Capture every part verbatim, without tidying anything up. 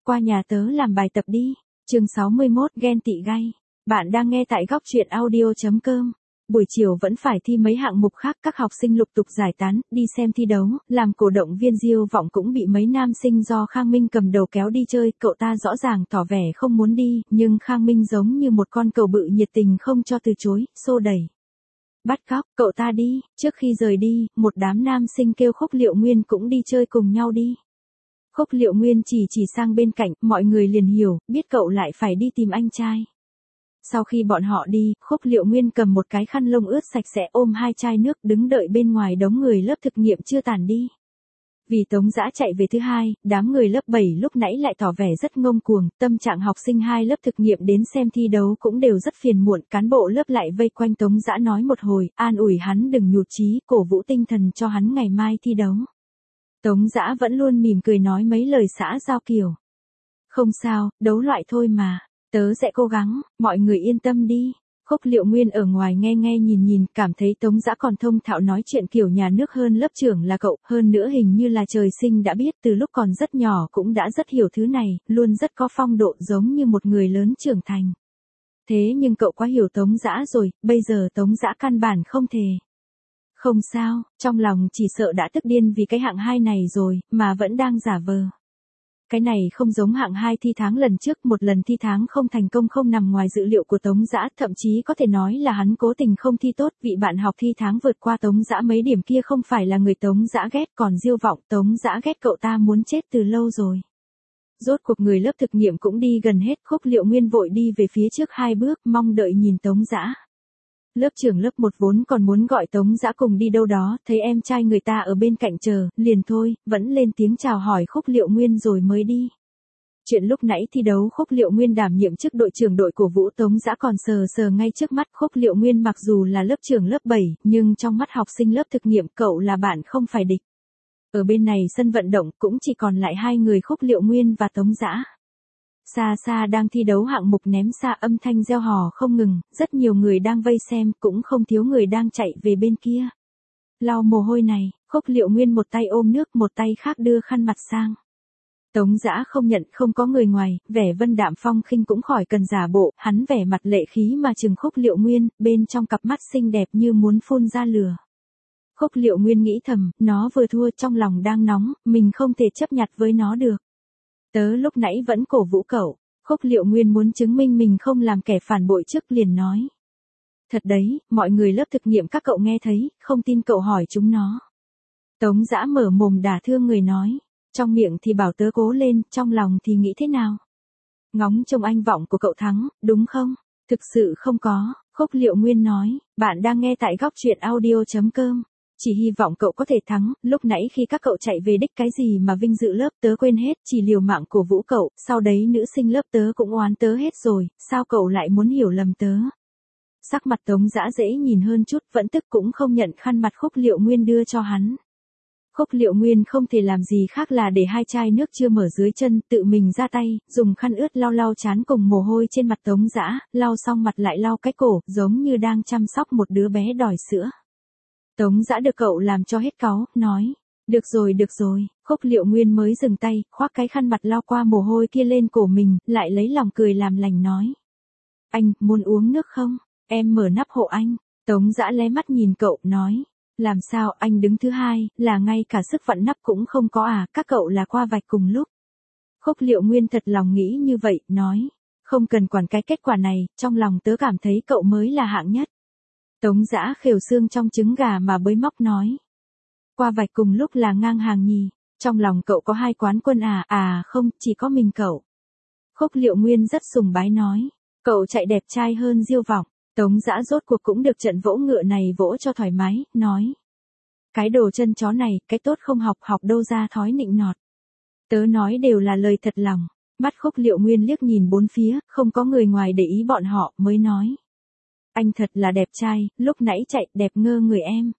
qua nhà tớ làm bài tập đi. Chương sáu mươi mốt, ghen tị gay. Bạn đang nghe tại góc truyện audio chấm com. Buổi chiều vẫn phải thi mấy hạng mục khác, các học sinh lục tục giải tán, đi xem thi đấu, làm cổ động viên Diêu Vọng cũng bị mấy nam sinh do Khang Minh cầm đầu kéo đi chơi, cậu ta rõ ràng tỏ vẻ không muốn đi, nhưng Khang Minh giống như một con cừu bự nhiệt tình không cho từ chối, xô đẩy. Bắt cóc, cậu ta đi, trước khi rời đi, một đám nam sinh kêu Khúc Liệu Nguyên cũng đi chơi cùng nhau đi. Khúc Liệu Nguyên chỉ chỉ sang bên cạnh, mọi người liền hiểu, biết cậu lại phải đi tìm anh trai. Sau khi bọn họ đi, Khúc Liệu Nguyên cầm một cái khăn lông ướt sạch sẽ ôm hai chai nước đứng đợi bên ngoài đống người lớp thực nghiệm chưa tản đi. Vì Tống Dã chạy về thứ hai, đám người lớp bảy lúc nãy lại tỏ vẻ rất ngông cuồng, tâm trạng học sinh hai lớp thực nghiệm đến xem thi đấu cũng đều rất phiền muộn, cán bộ lớp lại vây quanh Tống Dã nói một hồi, an ủi hắn đừng nhụt chí, cổ vũ tinh thần cho hắn ngày mai thi đấu. Tống Dã vẫn luôn mỉm cười nói mấy lời xã giao kiểu. Không sao, đấu loại thôi mà, tớ sẽ cố gắng, mọi người yên tâm đi. Khúc Liệu Nguyên ở ngoài nghe nghe nhìn nhìn, cảm thấy Tống Dã còn thông thạo nói chuyện kiểu nhà nước hơn lớp trưởng là cậu, hơn nữa hình như là trời sinh đã biết, từ lúc còn rất nhỏ cũng đã rất hiểu thứ này, luôn rất có phong độ giống như một người lớn trưởng thành. Thế nhưng cậu quá hiểu Tống Dã rồi, bây giờ Tống Dã căn bản không thể. Không sao, trong lòng chỉ sợ đã tức điên vì cái hạng hai này rồi, mà vẫn đang giả vờ. Cái này không giống hạng hai thi tháng lần trước, một lần thi tháng không thành công không nằm ngoài dự liệu của Tống Dã, thậm chí có thể nói là hắn cố tình không thi tốt, vị bạn học thi tháng vượt qua Tống Dã mấy điểm kia không phải là người Tống Dã ghét, còn Diêu Vọng, Tống Dã ghét cậu ta muốn chết từ lâu rồi. Rốt cuộc người lớp thực nghiệm cũng đi gần hết, Khúc Liệu Nguyên vội đi về phía trước hai bước, mong đợi nhìn Tống Dã. Lớp trưởng lớp một vốn còn muốn gọi Tống Dã cùng đi đâu đó, thấy em trai người ta ở bên cạnh chờ, liền thôi, vẫn lên tiếng chào hỏi Khúc Liệu Nguyên rồi mới đi. Chuyện lúc nãy thi đấu Khúc Liệu Nguyên đảm nhiệm chức đội trưởng đội cổ vũ Tống Dã còn sờ sờ ngay trước mắt. Khúc Liệu Nguyên mặc dù là lớp trưởng lớp bảy, nhưng trong mắt học sinh lớp thực nghiệm cậu là bạn không phải địch. Ở bên này sân vận động cũng chỉ còn lại hai người Khúc Liệu Nguyên và Tống Dã. Xa xa đang thi đấu hạng mục ném xa, âm thanh reo hò không ngừng, rất nhiều người đang vây xem, cũng không thiếu người đang chạy về bên kia. Lau mồ hôi này, Khúc Liệu Nguyên một tay ôm nước, một tay khác đưa khăn mặt sang. Tống Dã không nhận, không có người ngoài, vẻ vân đạm phong khinh cũng khỏi cần giả bộ, hắn vẻ mặt lệ khí mà chừng Khúc Liệu Nguyên, bên trong cặp mắt xinh đẹp như muốn phun ra lửa. Khúc Liệu Nguyên nghĩ thầm, nó vừa thua, trong lòng đang nóng, mình không thể chấp nhặt với nó được. Tớ lúc nãy vẫn cổ vũ cậu. Khúc Liệu Nguyên muốn chứng minh mình không làm kẻ phản bội trước liền nói. Thật đấy, mọi người lớp thực nghiệm các cậu nghe thấy, không tin cậu hỏi chúng nó. Tống Dã mở mồm đả thương người nói. Trong miệng thì bảo tớ cố lên, trong lòng thì nghĩ thế nào? Ngóng trông anh Vọng của cậu thắng, đúng không? Thực sự không có, Khúc Liệu Nguyên nói. Bạn đang nghe tại góc truyện audio chấm com. Chỉ hy vọng cậu có thể thắng, lúc nãy khi các cậu chạy về đích cái gì mà vinh dự lớp tớ quên hết, chỉ liều mạng cổ vũ cậu, sau đấy nữ sinh lớp tớ cũng oán tớ hết rồi, sao cậu lại muốn hiểu lầm tớ? Sắc mặt Tống Dã dễ nhìn hơn chút, vẫn tức cũng không nhận khăn mặt Khúc Liệu Nguyên đưa cho hắn. Khúc Liệu Nguyên không thể làm gì khác là để hai chai nước chưa mở dưới chân, tự mình ra tay, dùng khăn ướt lau lau trán cùng mồ hôi trên mặt Tống Dã, lau xong mặt lại lau cái cổ, giống như đang chăm sóc một đứa bé đòi sữa. Tống Dã được cậu làm cho hết cáu, nói. Được rồi được rồi, Khúc Liệu Nguyên mới dừng tay, khoác cái khăn mặt lau qua mồ hôi kia lên cổ mình, lại lấy lòng cười làm lành nói. Anh, muốn uống nước không? Em mở nắp hộ anh. Tống Dã lé mắt nhìn cậu, nói. Làm sao, anh đứng thứ hai, là ngay cả sức vặn nắp cũng không có à, các cậu là qua vạch cùng lúc. Khúc Liệu Nguyên thật lòng nghĩ như vậy, nói. Không cần quản cái kết quả này, trong lòng tớ cảm thấy cậu mới là hạng nhất. Tống Dã khều xương trong trứng gà mà bới móc nói. Qua vạch cùng lúc là ngang hàng nhì, trong lòng cậu có hai quán quân à, à không, chỉ có mình cậu. Khúc Liệu Nguyên rất sùng bái nói, cậu chạy đẹp trai hơn Diêu Vọng. Tống Dã rốt cuộc cũng được trận vỗ ngựa này vỗ cho thoải mái, nói. Cái đồ chân chó này, cái tốt không học, học đâu ra thói nịnh nọt. Tớ nói đều là lời thật lòng. Mắt Khúc Liệu Nguyên liếc nhìn bốn phía, không có người ngoài để ý bọn họ, mới nói. Anh thật là đẹp trai, lúc nãy chạy đẹp ngơ người em.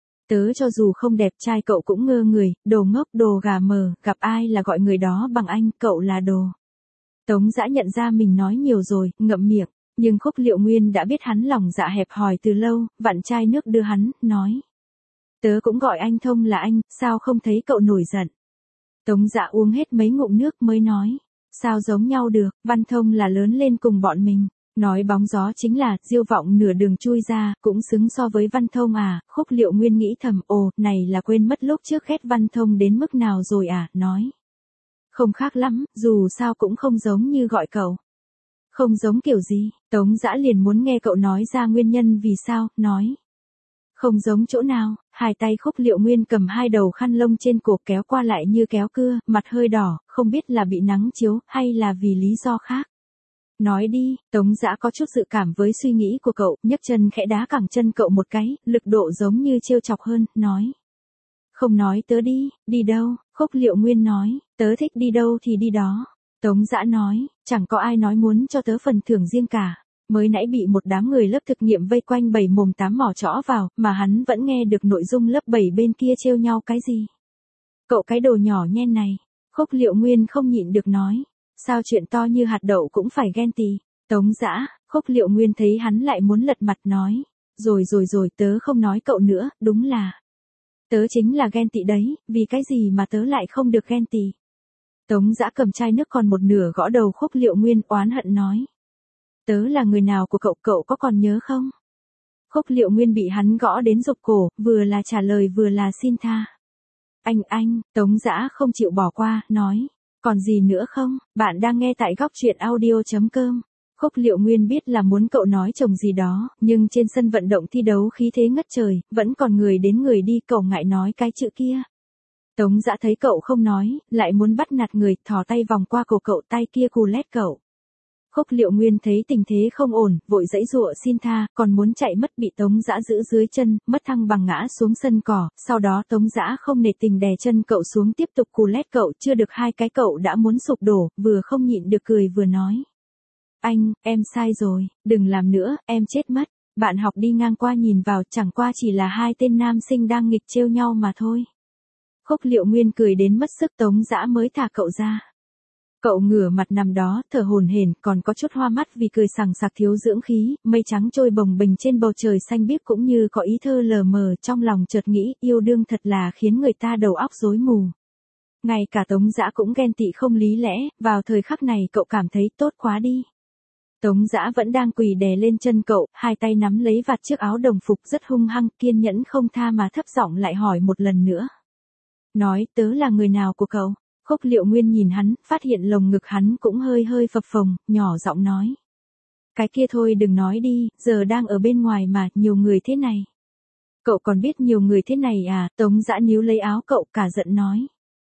Tớ cho dù không đẹp trai cậu cũng ngơ người, đồ ngốc đồ gà mờ, gặp ai là gọi người đó bằng anh, cậu là đồ. Tống Dã nhận ra mình nói nhiều rồi, ngậm miệng, nhưng Khúc Liệu Nguyên đã biết hắn lòng dạ hẹp hòi từ lâu, vặn chai nước đưa hắn, nói. Tớ cũng gọi anh Thông là anh, sao không thấy cậu nổi giận. Tống Dã uống hết mấy ngụm nước mới nói. Sao giống nhau được, Văn Thông là lớn lên cùng bọn mình. Nói bóng gió chính là, Diêu Vọng nửa đường chui ra, cũng xứng so với Văn Thông à, Khúc Liệu Nguyên nghĩ thầm, ồ, này là quên mất lúc trước ghét Văn Thông đến mức nào rồi à, nói. Không khác lắm, dù sao cũng không giống như gọi cậu. Không giống kiểu gì, Tống Dã liền muốn nghe cậu nói ra nguyên nhân vì sao, nói. Không giống chỗ nào, hai tay Khúc Liệu Nguyên cầm hai đầu khăn lông trên cổ kéo qua lại như kéo cưa, mặt hơi đỏ, không biết là bị nắng chiếu, hay là vì lý do khác. Nói đi, Tống Dã có chút dự cảm với suy nghĩ của cậu, nhấc chân khẽ đá cẳng chân cậu một cái, lực độ giống như trêu chọc hơn, nói. Không nói tớ đi, đi đâu, Khúc Liệu Nguyên nói, tớ thích đi đâu thì đi đó. Tống Dã nói, chẳng có ai nói muốn cho tớ phần thưởng riêng cả. Mới nãy bị một đám người lớp thực nghiệm vây quanh bảy mồm tám mỏ trõ vào, mà hắn vẫn nghe được nội dung lớp bảy bên kia trêu nhau cái gì. Cậu cái đồ nhỏ nhen này, Khúc Liệu Nguyên không nhịn được nói. Sao chuyện to như hạt đậu cũng phải ghen tị. Tống Dã, Khúc Liệu Nguyên thấy hắn lại muốn lật mặt nói. Rồi rồi rồi tớ không nói cậu nữa, đúng là. Tớ chính là ghen tị đấy, vì cái gì mà tớ lại không được ghen tị. Tống Dã cầm chai nước còn một nửa gõ đầu Khúc Liệu Nguyên oán hận nói. Tớ là người nào của cậu, cậu có còn nhớ không? Khúc Liệu Nguyên bị hắn gõ đến rụp cổ, vừa là trả lời vừa là xin tha. Anh anh, Tống Dã không chịu bỏ qua, nói. Còn gì nữa không? Bạn đang nghe tại góc truyện audio chấm com. Khúc Liệu Nguyên biết là muốn cậu nói chồng gì đó, nhưng trên sân vận động thi đấu khí thế ngất trời, vẫn còn người đến người đi, cậu ngại nói cái chữ kia. Tống Dã thấy cậu không nói, lại muốn bắt nạt người, thò tay vòng qua cổ cậu, tay kia cù lét cậu. Khúc Liệu Nguyên thấy tình thế không ổn, vội giãy giụa xin tha, còn muốn chạy mất bị Tống Dã giữ dưới chân, mất thăng bằng ngã xuống sân cỏ, sau đó Tống Dã không nể tình đè chân cậu xuống tiếp tục cù lét cậu, chưa được hai cái cậu đã muốn sụp đổ, vừa không nhịn được cười vừa nói. Anh, em sai rồi, đừng làm nữa, em chết mất. Bạn học đi ngang qua nhìn vào, chẳng qua chỉ là hai tên nam sinh đang nghịch trêu nhau mà thôi. Khúc Liệu Nguyên cười đến mất sức, Tống Dã mới thả cậu ra. Cậu ngửa mặt nằm đó, thở hổn hển, còn có chút hoa mắt vì cười sằng sặc thiếu dưỡng khí, mây trắng trôi bồng bềnh trên bầu trời xanh biếc cũng như có ý thơ lờ mờ, trong lòng chợt nghĩ, yêu đương thật là khiến người ta đầu óc rối mù. Ngay cả Tống Dã cũng ghen tị không lý lẽ, vào thời khắc này cậu cảm thấy tốt quá đi. Tống Dã vẫn đang quỳ đè lên chân cậu, hai tay nắm lấy vạt chiếc áo đồng phục rất hung hăng, kiên nhẫn không tha mà thấp giọng lại hỏi một lần nữa. Nói, tớ là người nào của cậu? Khúc Liệu Nguyên nhìn hắn, phát hiện lồng ngực hắn cũng hơi hơi phập phồng, nhỏ giọng nói. Cái kia thôi đừng nói đi, giờ đang ở bên ngoài mà, nhiều người thế này. Cậu còn biết nhiều người thế này à, Tống Dã níu lấy áo cậu cả giận nói.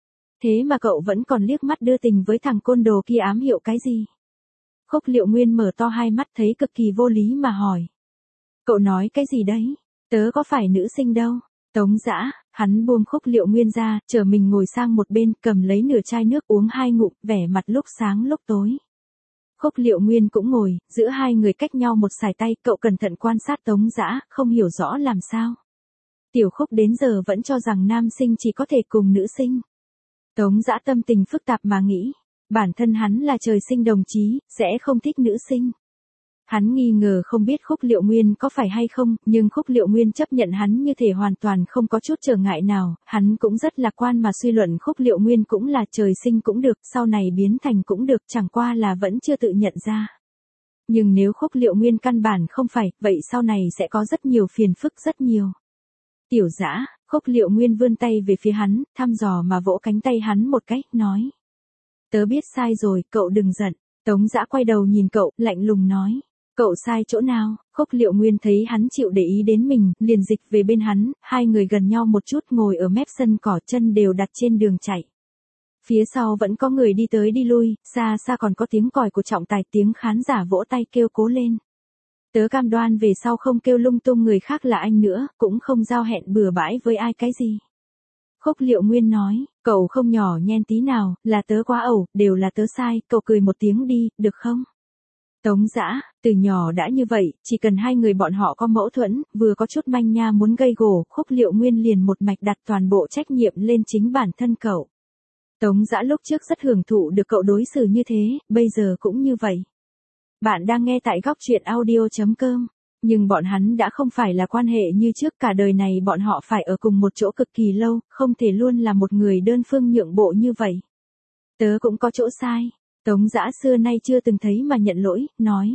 Thế mà cậu vẫn còn liếc mắt đưa tình với thằng côn đồ kia, ám hiệu cái gì? Khúc Liệu Nguyên mở to hai mắt thấy cực kỳ vô lý mà hỏi. Cậu nói cái gì đấy? Tớ có phải nữ sinh đâu. Tống Dã, hắn buông Khúc Liệu Nguyên ra, chờ mình ngồi sang một bên, cầm lấy nửa chai nước uống hai ngụm, vẻ mặt lúc sáng lúc tối. Khúc Liệu Nguyên cũng ngồi, giữa hai người cách nhau một sải tay, cậu cẩn thận quan sát Tống Dã, không hiểu rõ làm sao. Tiểu Khúc đến giờ vẫn cho rằng nam sinh chỉ có thể cùng nữ sinh. Tống Dã tâm tình phức tạp mà nghĩ, bản thân hắn là trời sinh đồng chí, sẽ không thích nữ sinh. Hắn nghi ngờ không biết Khúc Liệu Nguyên có phải hay không, nhưng Khúc Liệu Nguyên chấp nhận hắn như thể hoàn toàn không có chút trở ngại nào, hắn cũng rất lạc quan mà suy luận Khúc Liệu Nguyên cũng là trời sinh cũng được, sau này biến thành cũng được, chẳng qua là vẫn chưa tự nhận ra. Nhưng nếu Khúc Liệu Nguyên căn bản không phải, vậy sau này sẽ có rất nhiều phiền phức, rất nhiều. Tiểu Dã, Khúc Liệu Nguyên vươn tay về phía hắn, thăm dò mà vỗ cánh tay hắn một cái, nói. Tớ biết sai rồi, cậu đừng giận. Tống Dã quay đầu nhìn cậu, lạnh lùng nói. Cậu sai chỗ nào? Khúc Liệu Nguyên thấy hắn chịu để ý đến mình, liền dịch về bên hắn, hai người gần nhau một chút ngồi ở mép sân cỏ, chân đều đặt trên đường chạy. Phía sau vẫn có người đi tới đi lui, xa xa còn có tiếng còi của trọng tài, tiếng khán giả vỗ tay kêu cố lên. Tớ cam đoan về sau không kêu lung tung người khác là anh nữa, cũng không giao hẹn bừa bãi với ai cái gì. Khúc Liệu Nguyên nói, cậu không nhỏ nhen tí nào, là tớ quá ẩu, đều là tớ sai, cậu cười một tiếng đi, được không? Tống Dã, từ nhỏ đã như vậy, chỉ cần hai người bọn họ có mâu thuẫn, vừa có chút manh nha muốn gây gổ, Khúc Liệu Nguyên liền một mạch đặt toàn bộ trách nhiệm lên chính bản thân cậu. Tống Dã lúc trước rất hưởng thụ được cậu đối xử như thế, bây giờ cũng như vậy. Bạn đang nghe tại góc truyện audio chấm com. Nhưng bọn hắn đã không phải là quan hệ như trước, cả đời này bọn họ phải ở cùng một chỗ cực kỳ lâu, không thể luôn là một người đơn phương nhượng bộ như vậy. Tớ cũng có chỗ sai. Tống Dã xưa nay chưa từng thấy mà nhận lỗi, nói.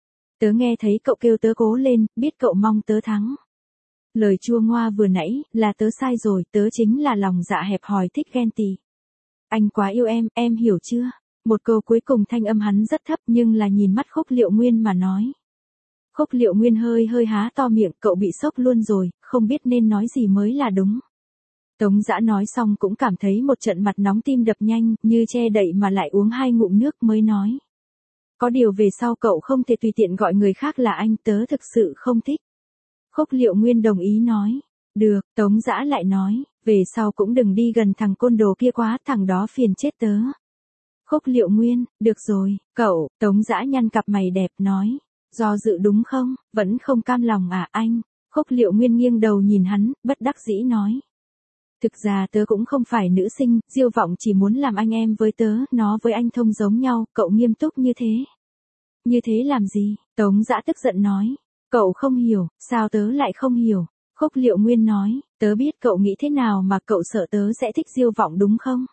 Tớ nghe thấy cậu kêu tớ cố lên, biết cậu mong tớ thắng. Lời chua ngoa vừa nãy, là tớ sai rồi, tớ chính là lòng dạ hẹp hòi thích ghen tị. Anh quá yêu em, em hiểu chưa? Một câu cuối cùng thanh âm hắn rất thấp nhưng là nhìn mắt Khúc Liệu Nguyên mà nói. Khúc Liệu Nguyên hơi hơi há to miệng, cậu bị sốc luôn rồi, không biết nên nói gì mới là đúng. Tống Dã nói xong cũng cảm thấy một trận mặt nóng tim đập nhanh, như che đậy mà lại uống hai ngụm nước mới nói. Có điều về sau cậu không thể tùy tiện gọi người khác là anh, tớ thực sự không thích. Khúc Liệu Nguyên đồng ý nói. Được, Tống Dã lại nói, về sau cũng đừng đi gần thằng côn đồ kia quá, thằng đó phiền chết tớ. Khúc Liệu Nguyên, được rồi, cậu, Tống Dã nhăn cặp mày đẹp nói. Do dự đúng không, vẫn không cam lòng à anh? Khúc Liệu Nguyên nghiêng đầu nhìn hắn, bất đắc dĩ nói. Thực ra tớ cũng không phải nữ sinh, Diêu Vọng chỉ muốn làm anh em với tớ, nó với anh thông giống nhau, cậu nghiêm túc như thế. Như thế làm gì? Tống Dã tức giận nói. Cậu không hiểu, sao tớ lại không hiểu? Khúc Liệu Nguyên nói, tớ biết cậu nghĩ thế nào mà cậu sợ tớ sẽ thích Diêu Vọng đúng không?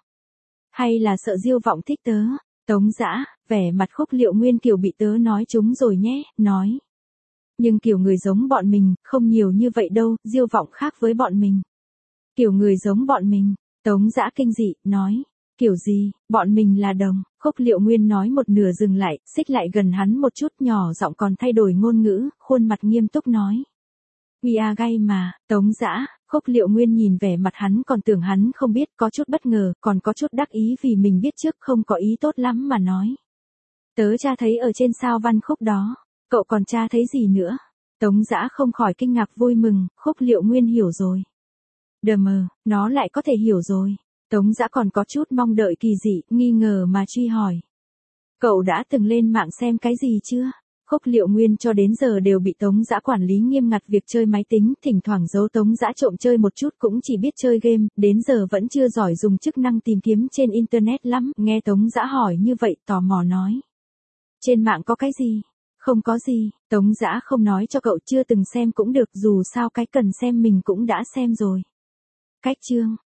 Hay là sợ Diêu Vọng thích tớ? Tống Dã, vẻ mặt Khúc Liệu Nguyên kiểu bị tớ nói trúng rồi nhé, nói. Nhưng kiểu người giống bọn mình, không nhiều như vậy đâu, Diêu Vọng khác với bọn mình. Kiểu người giống bọn mình, Tống Dã kinh dị, nói. Kiểu gì, bọn mình là đồng, Khúc Liệu Nguyên nói một nửa dừng lại, xích lại gần hắn một chút nhỏ giọng còn thay đổi ngôn ngữ, khuôn mặt nghiêm túc nói. We are gay mà, Tống Dã, Khúc Liệu Nguyên nhìn vẻ mặt hắn còn tưởng hắn không biết, có chút bất ngờ, còn có chút đắc ý vì mình biết trước không có ý tốt lắm mà nói. Tớ tra thấy ở trên sao văn khúc đó, cậu còn tra thấy gì nữa? Tống Dã không khỏi kinh ngạc vui mừng, Khúc Liệu Nguyên hiểu rồi. Đờ mờ, nó lại có thể hiểu rồi. Tống Dã còn có chút mong đợi kỳ dị, nghi ngờ mà truy hỏi. Cậu đã từng lên mạng xem cái gì chưa? Khúc Liệu Nguyên cho đến giờ đều bị Tống Dã quản lý nghiêm ngặt việc chơi máy tính, thỉnh thoảng giấu Tống Dã trộm chơi một chút cũng chỉ biết chơi game, đến giờ vẫn chưa giỏi dùng chức năng tìm kiếm trên internet lắm, nghe Tống Dã hỏi như vậy tò mò nói. Trên mạng có cái gì? Không có gì, Tống Dã không nói cho cậu chưa từng xem cũng được, dù sao cái cần xem mình cũng đã xem rồi. Cách chương